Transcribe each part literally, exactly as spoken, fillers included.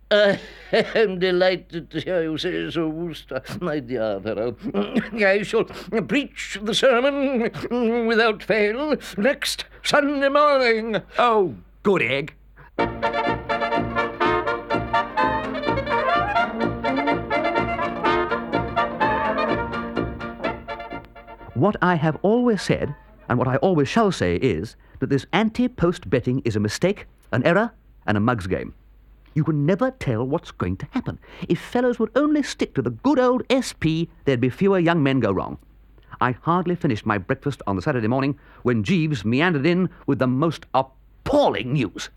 I am delighted to hear you say so, Wooster, my dear fellow. I shall preach the sermon without fail next Sunday morning. Oh, good egg. What I have always said, and what I always shall say, is that this anti-post betting is a mistake, an error, and a mug's game. You can never tell what's going to happen. If fellows would only stick to the good old S P, there'd be fewer young men go wrong. I hardly finished my breakfast on the Saturday morning when Jeeves meandered in with the most appalling news.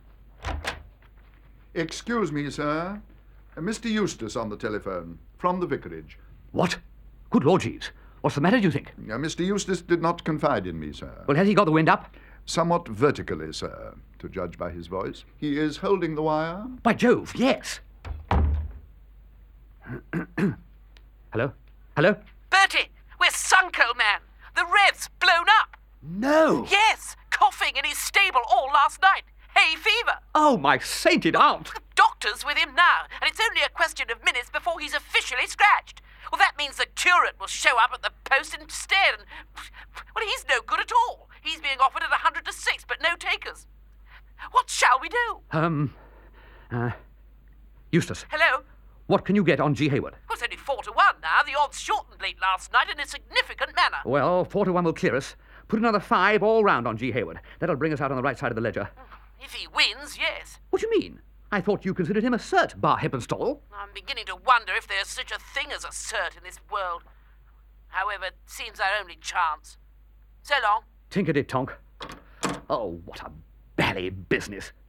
Excuse me, sir. Uh, Mister Eustace on the telephone, from the vicarage. What? Good Lord, Jeeves. What's the matter, do you think? Uh, Mister Eustace did not confide in me, sir. Well, has he got the wind up? Somewhat vertically, sir, to judge by his voice. He is holding the wire. By Jove, yes. Hello? Hello? Bertie, we're sunk, old man. The Rev's blown up. No! Yes, coughing in his stable all last night. Hay fever. Oh, my sainted aunt! The doctor's with him now, and it's only a question of minutes before he's officially scratched. Well, that means the curate will show up at the post instead, and... well, he's no good at all. He's being offered at a hundred to six, but no takers. What shall we do? Um, uh, Eustace. Hello? What can you get on G. Hayward? Well, it's only four to one now. The odds shortened late last night in a significant manner. Well, four to one will clear us. Put another five all round on G. Hayward. That'll bring us out on the right side of the ledger. If he wins, yes. What do you mean? I thought you considered him a cert, bar Heppenstall. I'm beginning to wonder if there's such a thing as a cert in this world. However, it seems our only chance. So long. Tinkety-tonk. Oh, what a bally business.